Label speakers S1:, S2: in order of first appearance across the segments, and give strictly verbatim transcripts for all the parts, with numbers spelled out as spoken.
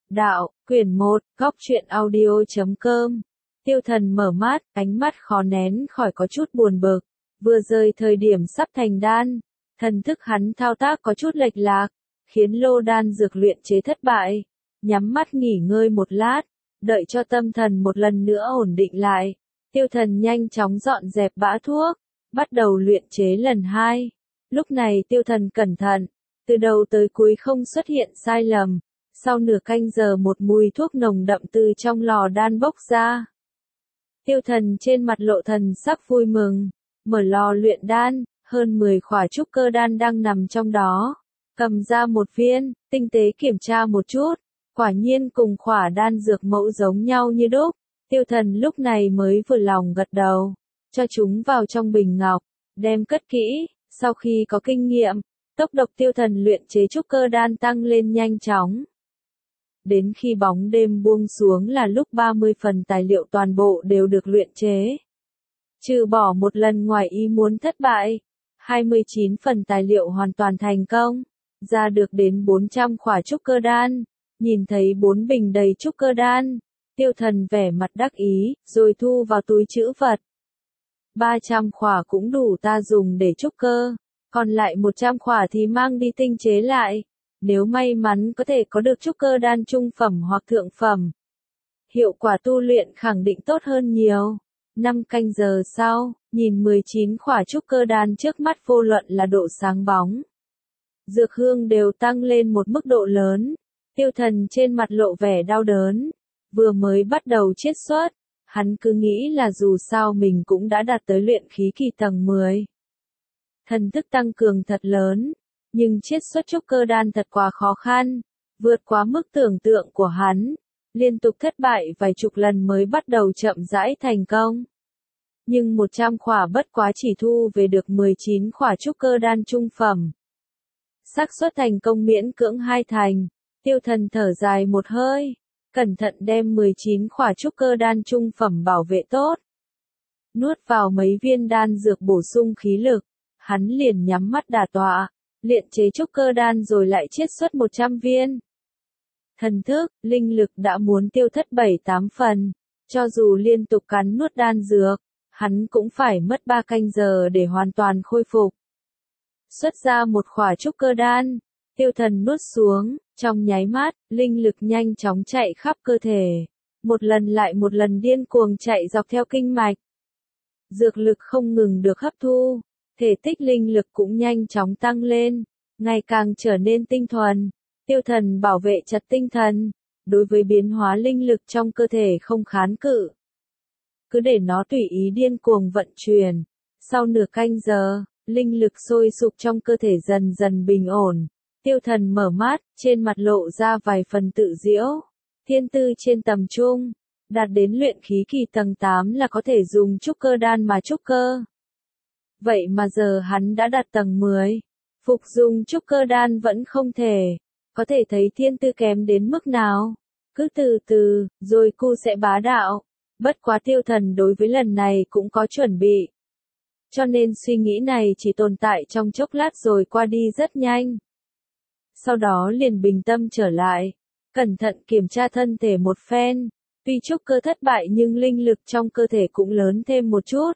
S1: Đạo, quyển một, góc truyện audio chấm com. Tiêu Thần mở mắt, ánh mắt khó nén khỏi có chút buồn bực. Vừa rời thời điểm sắp thành đan, thần thức hắn thao tác có chút lệch lạc, khiến lô đan dược luyện chế thất bại. Nhắm mắt nghỉ ngơi một lát, đợi cho tâm thần một lần nữa ổn định lại. Tiêu Thần nhanh chóng dọn dẹp bã thuốc, bắt đầu luyện chế lần hai. Lúc này Tiêu Thần cẩn thận, từ đầu tới cuối không xuất hiện sai lầm. Sau nửa canh giờ một mùi thuốc nồng đậm từ trong lò đan bốc ra. Tiêu Thần trên mặt lộ thần sắc vui mừng, mở lò luyện đan, hơn mười khỏa trúc cơ đan đang nằm trong đó. Cầm ra một viên, tinh tế kiểm tra một chút, quả nhiên cùng khỏa đan dược mẫu giống nhau như đúc. Tiêu Thần lúc này mới vừa lòng gật đầu, cho chúng vào trong bình ngọc, đem cất kỹ. Sau khi có kinh nghiệm, tốc độ Tiêu Thần luyện chế trúc cơ đan tăng lên nhanh chóng. Đến khi bóng đêm buông xuống là lúc ba mươi phần tài liệu toàn bộ đều được luyện chế. Trừ bỏ một lần ngoài ý muốn thất bại, hai mươi chín phần tài liệu hoàn toàn thành công, ra được đến bốn trăm khỏa trúc cơ đan. Nhìn thấy bốn bình đầy trúc cơ đan, Tiêu Thần vẻ mặt đắc ý, rồi thu vào túi trữ vật. ba trăm khỏa cũng đủ ta dùng để trúc cơ, còn lại một trăm khỏa thì mang đi tinh chế lại. Nếu may mắn có thể có được trúc cơ đan trung phẩm hoặc thượng phẩm, hiệu quả tu luyện khẳng định tốt hơn nhiều. Năm canh giờ sau, nhìn mười chín khỏa trúc cơ đan trước mắt vô luận là độ sáng bóng, dược hương đều tăng lên một mức độ lớn. Tiêu Thần trên mặt lộ vẻ đau đớn, vừa mới bắt đầu chiết xuất, hắn cứ nghĩ là dù sao mình cũng đã đạt tới luyện khí kỳ tầng mười. Thần thức tăng cường thật lớn. Nhưng chiết xuất trúc cơ đan thật quá khó khăn, vượt quá mức tưởng tượng của hắn, liên tục thất bại vài chục lần mới bắt đầu chậm rãi thành công. Nhưng một trăm khỏa bất quá chỉ thu về được mười chín khỏa trúc cơ đan trung phẩm. Xác suất thành công miễn cưỡng hai thành, Tiêu Thần thở dài một hơi, cẩn thận đem mười chín khỏa trúc cơ đan trung phẩm bảo vệ tốt. Nuốt vào mấy viên đan dược bổ sung khí lực, hắn liền nhắm mắt đả tọa. Luyện chế trúc cơ đan rồi lại chiết xuất một trăm viên. Thần thức, linh lực đã muốn tiêu thất bảy tám phần, cho dù liên tục cắn nuốt đan dược, hắn cũng phải mất ba canh giờ để hoàn toàn khôi phục. Xuất ra một khỏa trúc cơ đan, Tiêu Thần nuốt xuống, trong nháy mắt, linh lực nhanh chóng chạy khắp cơ thể, một lần lại một lần điên cuồng chạy dọc theo kinh mạch. Dược lực không ngừng được hấp thu. Thể tích linh lực cũng nhanh chóng tăng lên, ngày càng trở nên tinh thuần. Tiêu Thần bảo vệ chặt tinh thần, đối với biến hóa linh lực trong cơ thể không kháng cự. Cứ để nó tùy ý điên cuồng vận chuyển. Sau nửa canh giờ, linh lực sôi sục trong cơ thể dần dần bình ổn. Tiêu Thần mở mắt, trên mặt lộ ra vài phần tự giễu. Thiên tư trên tầm trung, đạt đến luyện khí kỳ tầng tám là có thể dùng trúc cơ đan mà trúc cơ. Vậy mà giờ hắn đã đạt tầng mười, phục dùng trúc cơ đan vẫn không thể, có thể thấy thiên tư kém đến mức nào. Cứ từ từ, rồi cu sẽ bá đạo. Bất quá Tiêu Thần đối với lần này cũng có chuẩn bị. Cho nên suy nghĩ này chỉ tồn tại trong chốc lát rồi qua đi rất nhanh. Sau đó liền bình tâm trở lại, cẩn thận kiểm tra thân thể một phen. Tuy trúc cơ thất bại nhưng linh lực trong cơ thể cũng lớn thêm một chút.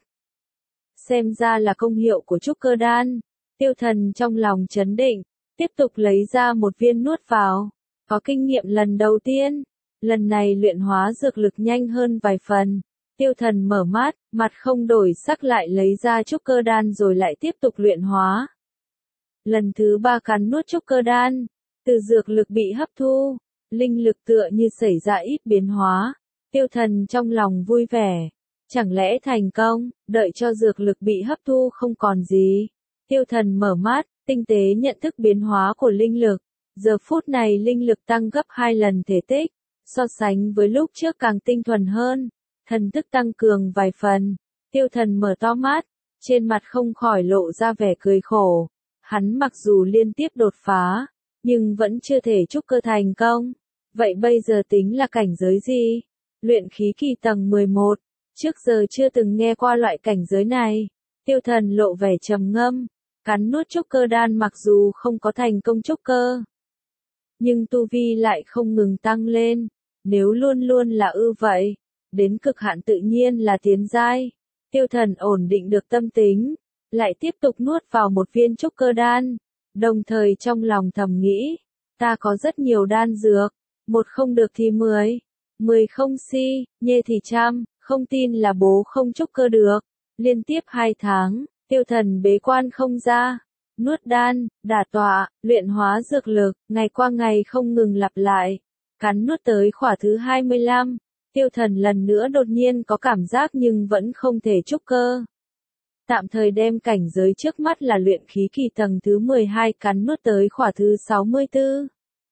S1: Xem ra là công hiệu của trúc cơ đan. Tiêu Thần trong lòng chấn định, tiếp tục lấy ra một viên nuốt vào. Có kinh nghiệm lần đầu tiên, lần này luyện hóa dược lực nhanh hơn vài phần. Tiêu Thần mở mắt, mặt không đổi sắc lại lấy ra trúc cơ đan rồi lại tiếp tục luyện hóa. Lần thứ ba cắn nuốt trúc cơ đan, từ dược lực bị hấp thu, linh lực tựa như xảy ra ít biến hóa. Tiêu Thần trong lòng vui vẻ. Chẳng lẽ thành công, đợi cho dược lực bị hấp thu không còn gì. Tiêu Thần mở mắt, tinh tế nhận thức biến hóa của linh lực. Giờ phút này linh lực tăng gấp hai lần thể tích, so sánh với lúc trước càng tinh thuần hơn. Thần thức tăng cường vài phần. Tiêu Thần mở to mắt, trên mặt không khỏi lộ ra vẻ cười khổ. Hắn mặc dù liên tiếp đột phá, nhưng vẫn chưa thể trúc cơ thành công. Vậy bây giờ tính là cảnh giới gì? Luyện khí kỳ tầng mười một. Trước giờ chưa từng nghe qua loại cảnh giới này. Tiêu Thần lộ vẻ trầm ngâm, cắn nuốt trúc cơ đan mặc dù không có thành công trúc cơ, nhưng tu vi lại không ngừng tăng lên. Nếu luôn luôn là ư vậy, đến cực hạn tự nhiên là tiến giai. Tiêu Thần ổn định được tâm tính, lại tiếp tục nuốt vào một viên trúc cơ đan, đồng thời trong lòng thầm nghĩ, ta có rất nhiều đan dược, một không được thì mười, mười không si, nhê thì trăm, không tin là bố không trúc cơ được. Liên tiếp hai tháng, Tiêu Thần bế quan không ra, nuốt đan, đả tọa, luyện hóa dược lực, ngày qua ngày không ngừng lặp lại. Cắn nuốt tới khỏa thứ hai mươi lăm, Tiêu Thần lần nữa đột nhiên có cảm giác nhưng vẫn không thể trúc cơ. Tạm thời đem cảnh giới trước mắt là luyện khí kỳ tầng thứ mười hai cắn nuốt tới khỏa thứ sáu mươi tư.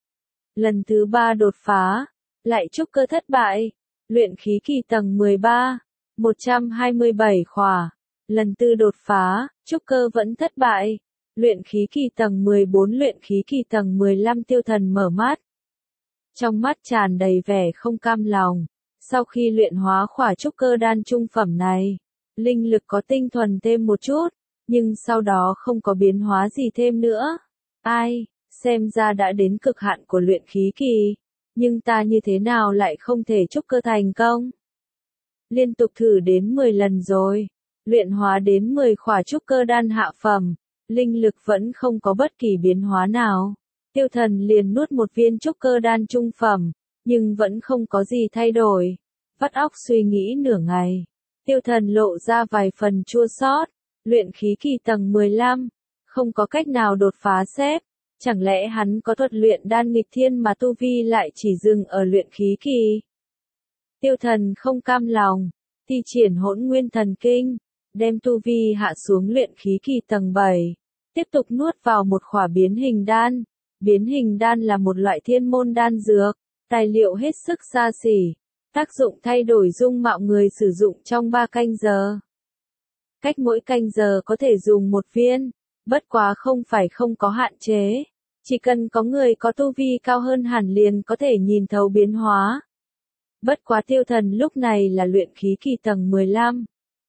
S1: Lần thứ ba đột phá, lại trúc cơ thất bại, luyện khí kỳ tầng mười ba, một trăm hai mươi bảy khỏa. Lần tư đột phá, trúc cơ vẫn thất bại, luyện khí kỳ tầng mười bốn luyện khí kỳ tầng mười lăm Tiêu Thần mở mắt. Trong mắt tràn đầy vẻ không cam lòng, sau khi luyện hóa khỏa trúc cơ đan trung phẩm này, linh lực có tinh thuần thêm một chút, nhưng sau đó không có biến hóa gì thêm nữa. Ai, xem ra đã đến cực hạn của luyện khí kỳ, nhưng ta như thế nào lại không thể trúc cơ thành công? Liên tục thử đến mười lần rồi, luyện hóa đến mười khỏa trúc cơ đan hạ phẩm, linh lực vẫn không có bất kỳ biến hóa nào. Tiêu Thần liền nuốt một viên trúc cơ đan trung phẩm, nhưng vẫn không có gì thay đổi. Vắt óc suy nghĩ nửa ngày, Tiêu Thần lộ ra vài phần chua xót. Luyện khí kỳ tầng mười lăm, không có cách nào đột phá xếp. Chẳng lẽ hắn có thuật luyện đan nghịch thiên mà tu vi lại chỉ dừng ở luyện khí kỳ? Tiêu Thần không cam lòng, thi triển Hỗn Nguyên Thần Kinh, đem tu vi hạ xuống luyện khí kỳ tầng bảy, tiếp tục nuốt vào một khỏa biến hình đan. Biến hình đan là một loại thiên môn đan dược, tài liệu hết sức xa xỉ, tác dụng thay đổi dung mạo người sử dụng trong ba canh giờ. Cách mỗi canh giờ có thể dùng một viên, bất quá không phải không có hạn chế, chỉ cần có người có tu vi cao hơn hẳn liền có thể nhìn thấu biến hóa. Bất quá Tiêu Thần lúc này là luyện khí kỳ tầng mười lăm.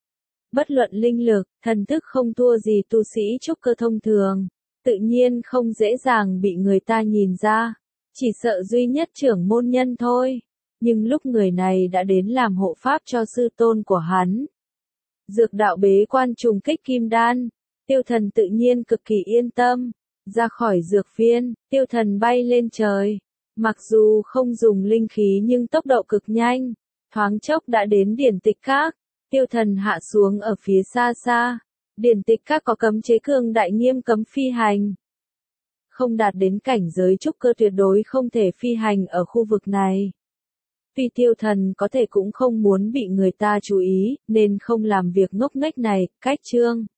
S1: Bất luận linh lực, thần thức không thua gì tu sĩ trúc cơ thông thường, tự nhiên không dễ dàng bị người ta nhìn ra, chỉ sợ duy nhất trưởng môn nhân thôi. Nhưng lúc người này đã đến làm hộ pháp cho sư tôn của hắn, dược đạo bế quan trùng kích kim đan, Tiêu Thần tự nhiên cực kỳ yên tâm. Ra khỏi dược viên, Tiêu Thần bay lên trời, mặc dù không dùng linh khí nhưng tốc độ cực nhanh, thoáng chốc đã đến điển tịch các. Tiêu Thần hạ xuống ở phía xa xa, điển tịch các có cấm chế cương đại nghiêm cấm phi hành. Không đạt đến cảnh giới trúc cơ tuyệt đối không thể phi hành ở khu vực này. Tuy Tiêu Thần có thể cũng không muốn bị người ta chú ý, nên không làm việc ngốc nghếch này. Cách chương